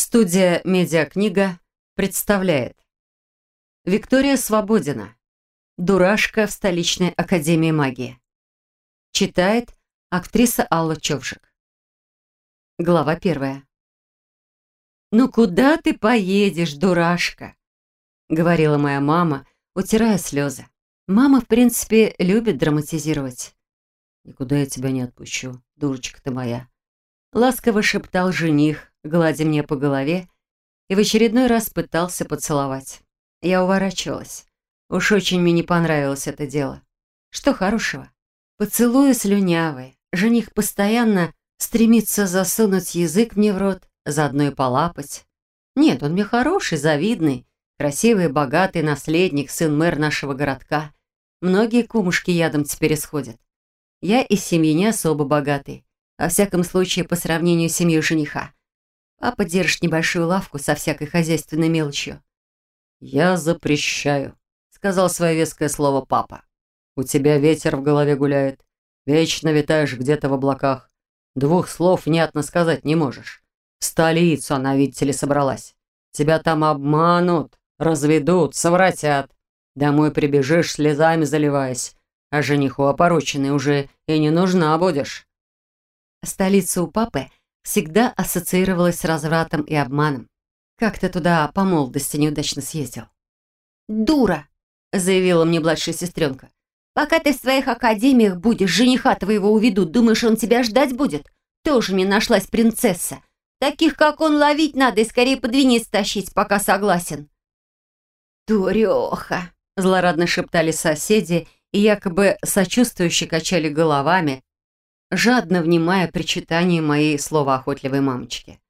Студия «Медиакнига» представляет Виктория Свободина. Дурашка в столичной академии магии. Читает актриса Алла Човжик. Глава 1. «Ну куда ты поедешь, дурашка?» — говорила моя мама, утирая слезы. Мама, в принципе, любит драматизировать. «Никуда я тебя не отпущу, дурочка ты моя», — ласково шептал жених, гладя мне по голове, и в очередной раз пытался поцеловать. Я уворачивалась. Уж очень мне не понравилось это дело. Что хорошего? Поцелуи слюнявые. Жених постоянно стремится засунуть язык мне в рот, заодно и полапать. Нет, он мне хороший, завидный, красивый, богатый наследник, сын мэра нашего городка. Многие кумушки ядом теперь исходят. Я из семьи не особо богатый, во всяком случае по сравнению с семьей жениха. Папа держит небольшую лавку со всякой хозяйственной мелочью. «Я запрещаю», — сказал свое веское слово папа. «У тебя ветер в голове гуляет. Вечно витаешь где-то в облаках. Двух слов внятно сказать не можешь. В столицу она, видите ли, собралась. Тебя там обманут, разведут, совратят. Домой прибежишь, слезами заливаясь, а жениху опороченной уже и не нужна будешь». Столица у папы всегда ассоциировалась с развратом и обманом. Как ты туда по молодости неудачно съездил? «Дура!» — заявила мне младшая сестренка. «Пока ты в своих академиях будешь, жениха твоего уведут. Думаешь, он тебя ждать будет? Тоже мне нашлась принцесса. Таких, как он, ловить надо и скорее под венец тащить, пока согласен». «Дуреха!» — злорадно шептали соседи и якобы сочувствующе качали головами, жадно внимая причитанию моей словоохотливой мамочки.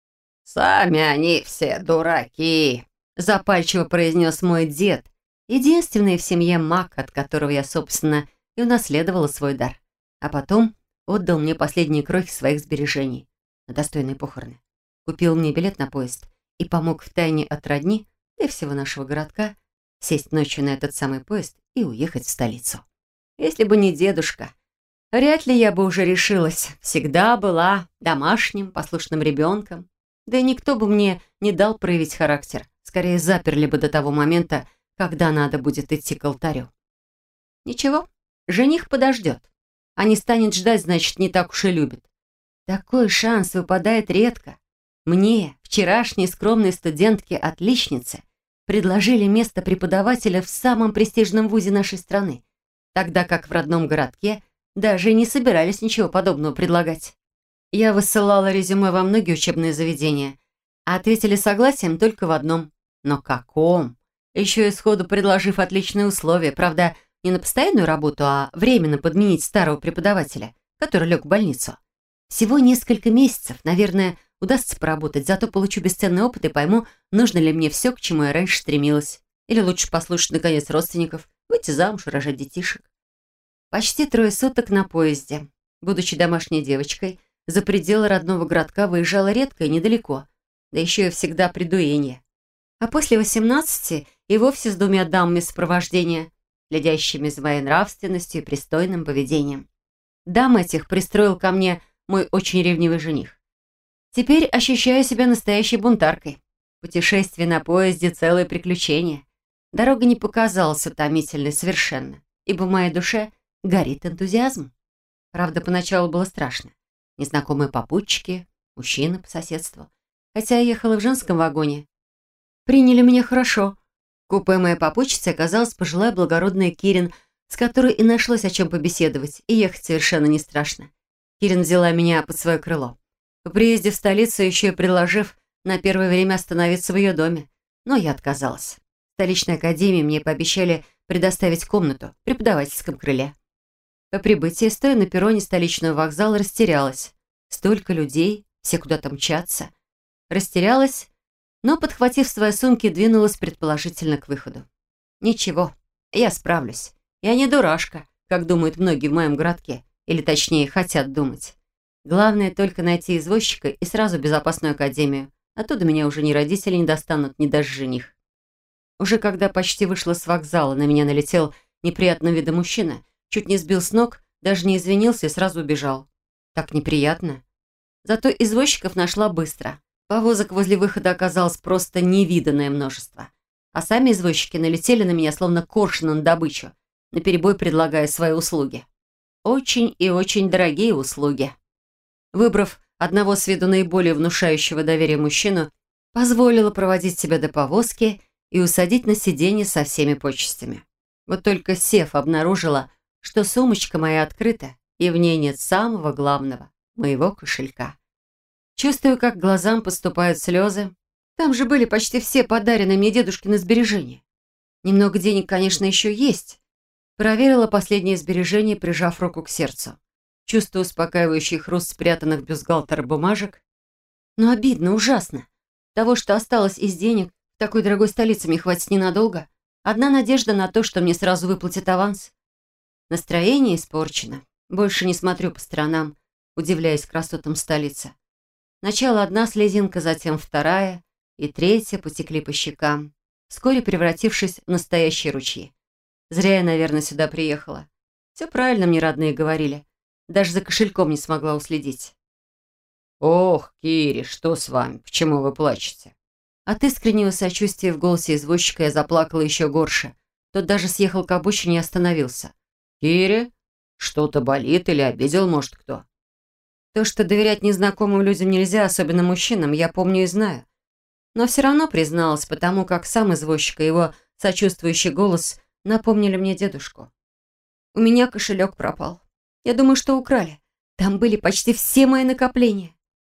«Сами они все дураки», — запальчиво произнес мой дед, единственный в семье маг, от которого я, собственно, и унаследовала свой дар. А потом отдал мне последние крохи своих сбережений на достойные похороны. Купил мне билет на поезд и помог втайне от родни, да и всего нашего городка, сесть ночью на этот самый поезд и уехать в столицу. Если бы не дедушка, вряд ли я бы уже решилась. Всегда была домашним, послушным ребенком. Да и никто бы мне не дал проявить характер. Скорее, заперли бы до того момента, когда надо будет идти к алтарю. Ничего, жених подождет. А не станет ждать, значит, не так уж и любит. Такой шанс выпадает редко. Мне, вчерашней скромной студентке-отличнице, предложили место преподавателя в самом престижном вузе нашей страны, тогда как в родном городке даже и не собирались ничего подобного предлагать. Я высылала резюме во многие учебные заведения, а ответили согласием только в одном. Но каком? Еще и сходу предложив отличные условия, правда, не на постоянную работу, а временно подменить старого преподавателя, который лег в больницу. Всего несколько месяцев, наверное, удастся поработать, зато получу бесценный опыт и пойму, нужно ли мне все, к чему я раньше стремилась. Или лучше послушать, наконец, родственников, выйти замуж и рожать детишек. Почти 3 суток на поезде. Будучи домашней девочкой, за пределы родного городка выезжала редко и недалеко, да еще и всегда при дуэнье. А после 18 и вовсе с 2 дамами сопровождения, следящими за моей нравственностью и пристойным поведением. Дам этих пристроил ко мне мой очень ревнивый жених. Теперь ощущаю себя настоящей бунтаркой. Путешествие на поезде — целое приключение. Дорога не показалась утомительной совершенно, ибо в моей душе горит энтузиазм. Правда, поначалу было страшно. Незнакомые попутчики, мужчины по соседству. Хотя я ехала в женском вагоне. Приняли меня хорошо. В купе моей попутчицы оказалась пожилая благородная Кирин, с которой и нашлось о чем побеседовать, и ехать совершенно не страшно. Кирин взяла меня под свое крыло. По приезде в столицу еще и предложив на первое время остановиться в ее доме. Но я отказалась. В столичной академии мне пообещали предоставить комнату в преподавательском крыле. По прибытии, стоя на перроне столичного вокзала, растерялась. Столько людей, все куда-то мчатся. Растерялась, но, подхватив свои сумки, двинулась предположительно к выходу. Ничего, я справлюсь. Я не дурашка, как думают многие в моем городке, или точнее, хотят думать. Главное только найти извозчика и сразу в безопасную академию. Оттуда меня уже ни родители не достанут, ни даже жених. Уже когда почти вышла с вокзала, на меня налетел неприятного вида мужчина, чуть не сбил с ног, даже не извинился и сразу убежал. Так неприятно. Зато извозчиков нашла быстро. Повозок возле выхода оказалось просто невиданное множество. А сами извозчики налетели на меня, словно коршуны на добычу, наперебой предлагая свои услуги. Очень и очень дорогие услуги. Выбрав одного с виду наиболее внушающего доверия мужчину, позволила проводить себя до повозки и усадить на сиденье со всеми почестями. Вот только сев, обнаружила, что сумочка моя открыта, и в ней нет самого главного – моего кошелька. Чувствую, как к глазам поступают слезы. Там же были почти все подаренные мне дедушкины сбережения. Немного денег, конечно, еще есть. Проверила последние сбережения, прижав руку к сердцу. Чувствую успокаивающий хруст спрятанных в бюстгальтер бумажек. Но обидно, ужасно. Того, что осталось из денег, в такой дорогой столице мне хватит ненадолго. Одна надежда на то, что мне сразу выплатят аванс. Настроение испорчено. Больше не смотрю по сторонам, удивляясь красотам столицы. Сначала одна слезинка, затем вторая и третья потекли по щекам, вскоре превратившись в настоящие ручьи. Зря я, наверное, сюда приехала. Все правильно мне родные говорили. Даже за кошельком не смогла уследить. «Ох, Кири, что с вами? Почему вы плачете?» От искреннего сочувствия в голосе извозчика я заплакала еще горше. Тот даже съехал к обочине и остановился. «Кири, что-то болит или обидел, может, кто?» То, что доверять незнакомым людям нельзя, особенно мужчинам, я помню и знаю. Но все равно призналась, потому как сам извозчик и его сочувствующий голос напомнили мне дедушку. У меня кошелек пропал. Я думаю, что украли. Там были почти все мои накопления.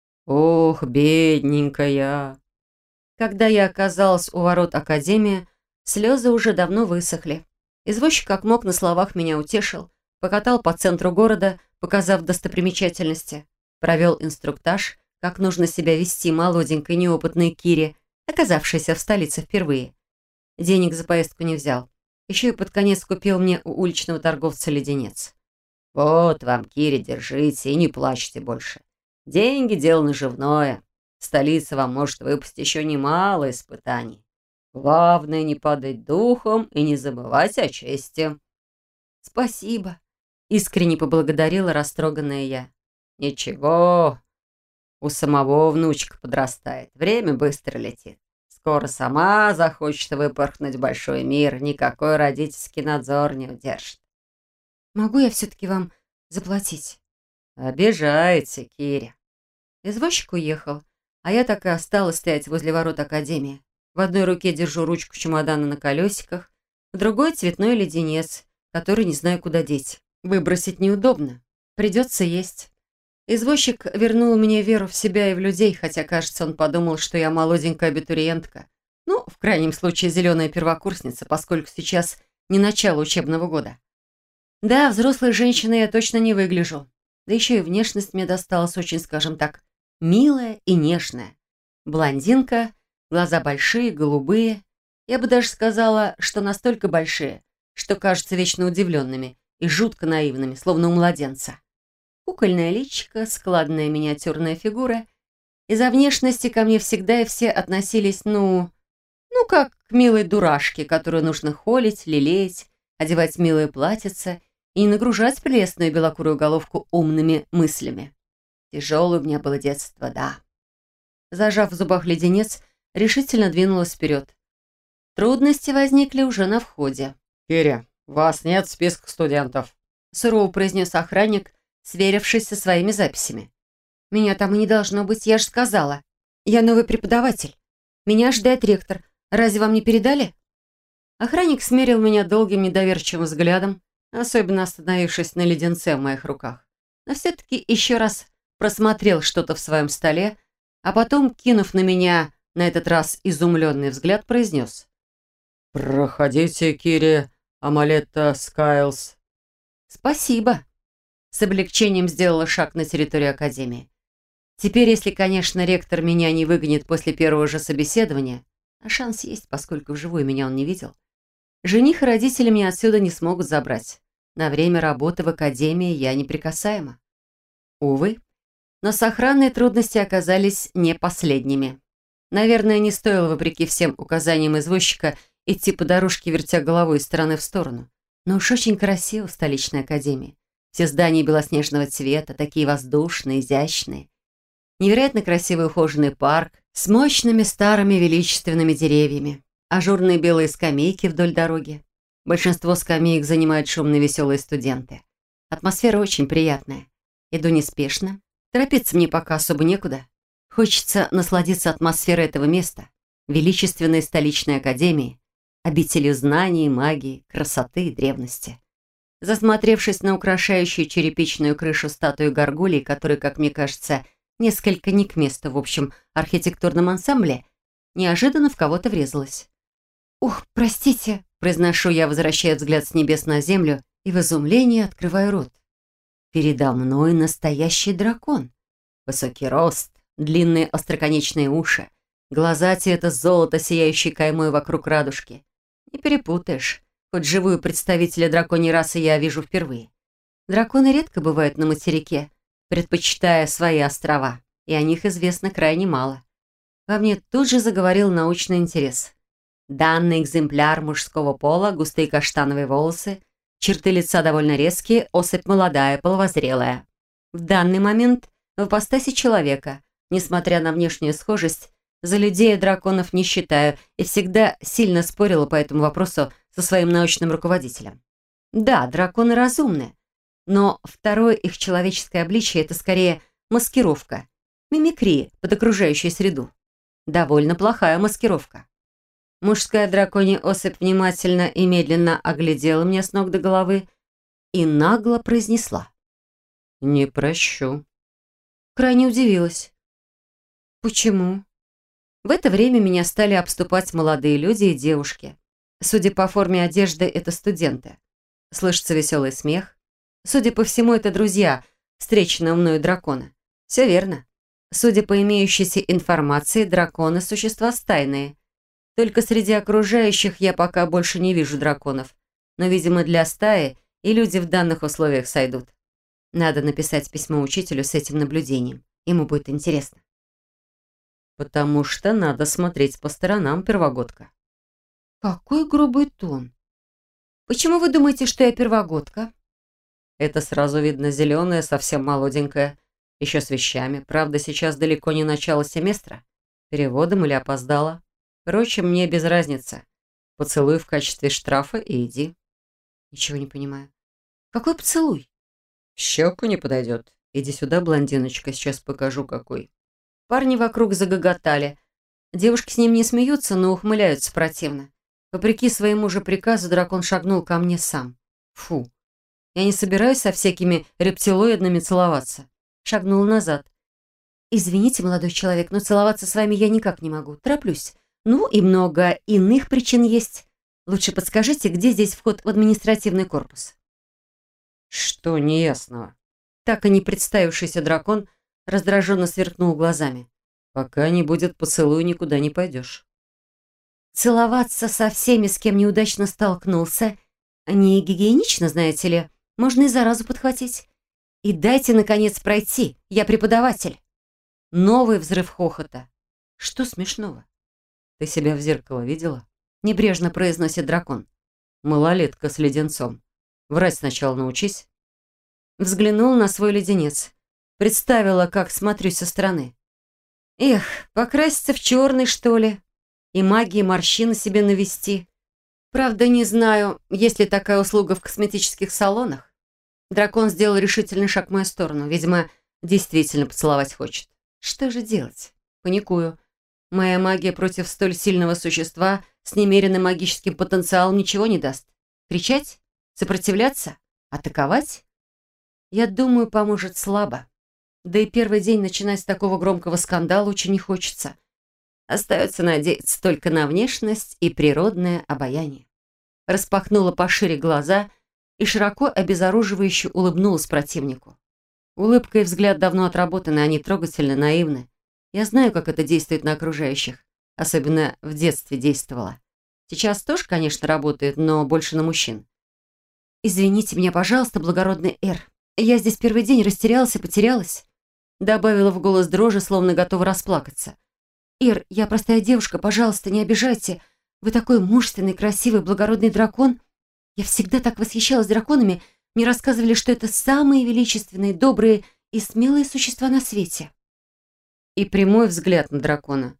Ох, бедненькая. Когда я оказалась у ворот академии, слезы уже давно высохли. Извозчик как мог на словах меня утешил, покатал по центру города, показав достопримечательности, провел инструктаж, как нужно себя вести молоденькой неопытной Кире, оказавшейся в столице впервые. Денег за поездку не взял. Еще и под конец купил мне у уличного торговца леденец. «Вот вам, Кире, держите и не плачьте больше. Деньги – дело наживное. Столица вам может выпасть еще немало испытаний. Главное, не падать духом и не забывать о чести». «Спасибо», – искренне поблагодарила растроганная я. «Ничего, у самого внучка подрастает. Время быстро летит. Скоро сама захочет выпорхнуть в большой мир. Никакой родительский надзор не удержит». «Могу я все-таки вам заплатить?» «Обижаете, Киря». Извозчик уехал, а я так и осталась стоять возле ворот академии. В одной руке держу ручку чемодана на колесиках, в другой цветной леденец, который не знаю, куда деть. Выбросить неудобно. Придется есть. Извозчик вернул мне веру в себя и в людей, хотя, кажется, он подумал, что я молоденькая абитуриентка. Ну, в крайнем случае, зеленая первокурсница, поскольку сейчас не начало учебного года. Да, взрослой женщиной я точно не выгляжу. Да еще и внешность мне досталась очень, скажем так, милая и нежная. Блондинка, глаза большие, голубые. Я бы даже сказала, что настолько большие, что кажутся вечно удивленными и жутко наивными, словно у младенца. Кукольное личико, складная миниатюрная фигура. Из-за внешности ко мне всегда и все относились, как к милой дурашке, которую нужно холить, лелеять, одевать милое платьице и не нагружать прелестную белокурую головку умными мыслями. Тяжелое у меня было детство, да. Зажав в зубах леденец, решительно двинулась вперед. Трудности возникли уже на входе. «Киря, вас нет в списках студентов», — сурово произнес охранник, сверившись со своими записями. «Меня там и не должно быть, я же сказала. Я новый преподаватель. Меня ожидает ректор. Разве вам не передали?» Охранник смерил меня долгим недоверчивым взглядом, особенно остановившись на леденце в моих руках. Но все-таки еще раз просмотрел что-то в своем столе, а потом, кинув на меня на этот раз изумленный взгляд, произнес: «Проходите, Кири Амалетта Скайлс». «Спасибо». С облегчением сделала шаг на территорию академии. Теперь, если, конечно, ректор меня не выгонит после первого же собеседования, а шанс есть, поскольку вживую меня он не видел, жених и родители меня отсюда не смогут забрать. На время работы в академии я неприкасаема. Увы, но с охранной трудности оказались не последними. Наверное, не стоило, вопреки всем указаниям извозчика, идти по дорожке, вертя головой из стороны в сторону. Но уж очень красиво в столичной академии. Все здания белоснежного цвета, такие воздушные, изящные. Невероятно красивый ухоженный парк, С мощными старыми величественными деревьями, ажурные белые скамейки вдоль дороги. Большинство скамеек занимают шумные веселые студенты. Атмосфера очень приятная. Иду неспешно. Торопиться мне пока особо некуда. Хочется насладиться атмосферой этого места, величественной столичной академии, обителью знаний, магии, красоты и древности. Засмотревшись на украшающую черепичную крышу статую горгулей, которая, как мне кажется, несколько не к месту в общем архитектурном ансамбле, неожиданно в кого-то врезалась. «Ух, простите!» – произношу я, возвращая взгляд с небес на землю и в изумлении открываю рот. Передо мной настоящий дракон. Высокий рост, длинные остроконечные уши, глаза цвета золота, сияющие каймой вокруг радужки. Не перепутаешь, хоть живую представителя драконьей расы я вижу впервые. Драконы редко бывают на материке, предпочитая свои острова, и о них известно крайне мало. Во мне тут же заговорил научный интерес. Данный экземпляр мужского пола, густые каштановые волосы, черты лица довольно резкие, особь молодая, половозрелая. В данный момент в ипостаси человека, несмотря на внешнюю схожесть, за людей и драконов не считаю и всегда сильно спорила по этому вопросу со своим научным руководителем. Да, драконы разумны, но второе их человеческое обличие – это скорее маскировка, мимикрия под окружающую среду. Довольно плохая маскировка. Мужская драконья особь внимательно и медленно оглядела меня с ног до головы и нагло произнесла: «Не прощу». Крайне удивилась. «Почему?» В это время меня стали обступать молодые люди и девушки. Судя по форме одежды, это студенты. Слышится веселый смех. Судя по всему, это друзья, встреченного мною дракона. Все верно. Судя по имеющейся информации, драконы – существа стайные. Только среди окружающих я пока больше не вижу драконов. Но, видимо, для стаи и люди в данных условиях сойдут. Надо написать письмо учителю с этим наблюдением. Ему будет интересно. «Потому что надо смотреть по сторонам, первогодка». «Какой грубый тон! Почему вы думаете, что я первогодка?» «Это сразу видно, зеленая, совсем молоденькая, еще с вещами. Правда, сейчас далеко не начало семестра. Переводом или опоздала. Впрочем, мне без разницы. Поцелуй в качестве штрафа и иди». «Ничего не понимаю. Какой поцелуй?» «В щеку не подойдет. Иди сюда, блондиночка, сейчас покажу, какой». Парни вокруг загоготали. Девушки с ним не смеются, но ухмыляются противно. Вопреки своему же приказу дракон шагнул ко мне сам. Фу. Я не собираюсь со всякими рептилоидными целоваться. Шагнул назад. «Извините, молодой человек, но целоваться с вами я никак не могу. Тороплюсь. Ну и много иных причин есть. Лучше подскажите, где здесь вход в административный корпус?» «Что неясного?» Так и не представившийся дракон раздраженно сверкнул глазами. «Пока не будет поцелуя, никуда не пойдешь». «Целоваться со всеми, с кем неудачно столкнулся, не гигиенично, знаете ли. Можно и заразу подхватить. И дайте, наконец, пройти. Я преподаватель». Новый взрыв хохота. «Что смешного?» «Ты себя в зеркало видела?» Небрежно произносит дракон. «Малолетка с леденцом. Врать сначала научись». Взглянул на свой леденец. Представила, как смотрюсь со стороны. Эх, покраситься в черный, что ли? И магии морщины себе навести. Правда, не знаю, есть ли такая услуга в косметических салонах. Дракон сделал решительный шаг в мою сторону. Видимо, действительно поцеловать хочет. Что же делать? Паникую. Моя магия против столь сильного существа с немеренным магическим потенциалом ничего не даст. Кричать? Сопротивляться? Атаковать? Я думаю, поможет слабо. Да и первый день начинать с такого громкого скандала очень не хочется. Остается надеяться только на внешность и природное обаяние. Распахнула пошире глаза и широко обезоруживающе улыбнулась противнику. Улыбка и взгляд давно отработаны, они трогательно наивны. Я знаю, как это действует на окружающих. Особенно в детстве действовало. Сейчас тоже, конечно, работает, но больше на мужчин. «Извините меня, пожалуйста, благородный Эр. Я здесь первый день растерялась и потерялась». Добавила в голос дрожи, словно готова расплакаться. «Ир, я простая девушка, пожалуйста, не обижайте. Вы такой мужественный, красивый, благородный дракон. Я всегда так восхищалась драконами. Мне рассказывали, что это самые величественные, добрые и смелые существа на свете». И прямой взгляд на дракона.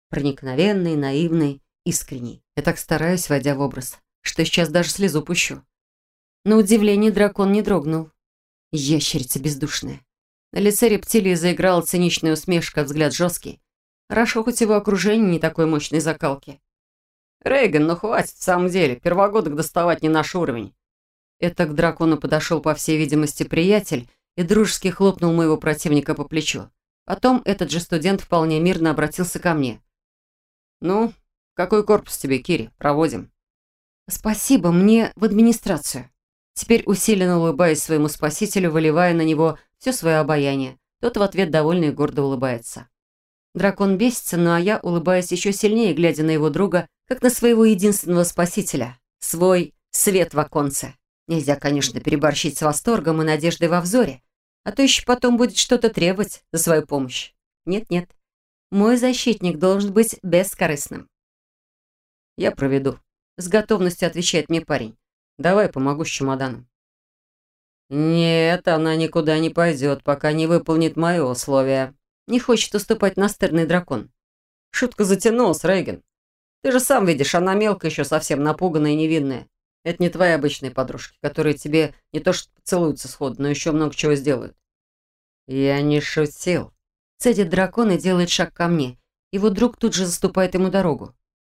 Проникновенный, наивный, искренний. Я так стараюсь, войдя в образ, что сейчас даже слезу пущу. На удивление дракон не дрогнул. Ящерица бездушная. На лице рептилии заиграла циничная усмешка, взгляд жесткий. Хорошо, хоть его окружение не такой мощной закалки. «Рейган, ну хватит, в самом деле. Первогодок доставать не наш уровень». Это к дракону подошел, по всей видимости, приятель и дружески хлопнул моего противника по плечу. Потом этот же студент вполне мирно обратился ко мне. «Ну, какой корпус тебе, Кири? Проводим». «Спасибо, мне в администрацию». Теперь усиленно улыбаясь своему спасителю, выливая на него все свое обаяние. Тот в ответ довольно и гордо улыбается. Дракон бесится, ну а я улыбаюсь еще сильнее, глядя на его друга, как на своего единственного спасителя. Свой свет в оконце. Нельзя, конечно, переборщить с восторгом и надеждой во взоре, а то еще потом будет что-то требовать за свою помощь. Нет-нет, мой защитник должен быть бескорыстным. «Я проведу», — с готовностью отвечает мне парень. «Давай помогу с чемоданом». «Нет, она никуда не пойдет, пока не выполнит мое условие». Не хочет уступать настырный дракон. Шутка затянулась, Рейган. Ты же сам видишь, она мелкая еще, совсем напуганная и невинная. Это не твои обычные подружки, которые тебе не то что целуются сходу, но еще много чего сделают. Я не шутил. Цедит дракон и делает шаг ко мне. Его друг тут же заступает ему дорогу.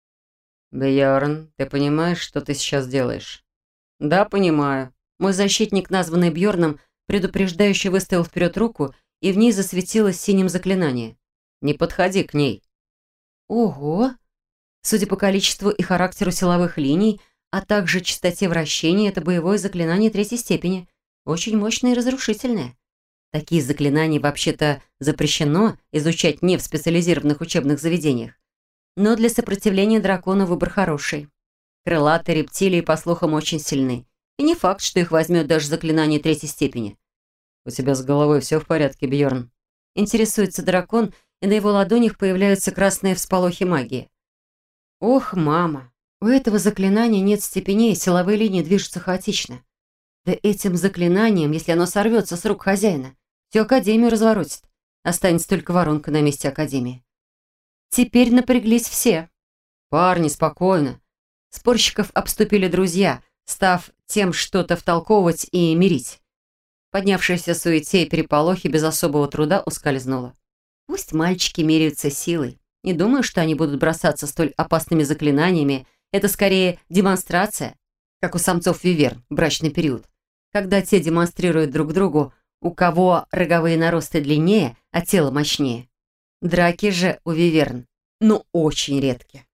Бьорн, ты понимаешь, что ты сейчас делаешь? Да, понимаю. Мой защитник, названный Бьорном, предупреждающе выставил вперед руку, и в ней засветилось синим заклинание. «Не подходи к ней». Ого! Судя по количеству и характеру силовых линий, а также частоте вращения, это боевое заклинание третьей степени. Очень мощное и разрушительное. Такие заклинания вообще-то запрещено изучать не в специализированных учебных заведениях. Но для сопротивления дракону выбор хороший. Крылатые рептилии, по слухам, очень сильны. И не факт, что их возьмет даже заклинание третьей степени. «У тебя с головой все в порядке, Бьорн?» Интересуется дракон, и на его ладонях появляются красные всполохи магии. «Ох, мама, у этого заклинания нет степеней, силовые линии движутся хаотично. Да этим заклинанием, если оно сорвется с рук хозяина, всю Академию разворотит. Останется только воронка на месте Академии». Теперь напряглись все. «Парни, спокойно». Спорщиков обступили друзья, став тем что-то втолковывать и мирить. Поднявшаяся суете и переполохи без особого труда ускользнула. Пусть мальчики меряются силой. Не думаю, что они будут бросаться столь опасными заклинаниями. Это скорее демонстрация, как у самцов виверн в брачный период, когда те демонстрируют друг другу, у кого роговые наросты длиннее, а тело мощнее. Драки же у виверн, ну, очень редки.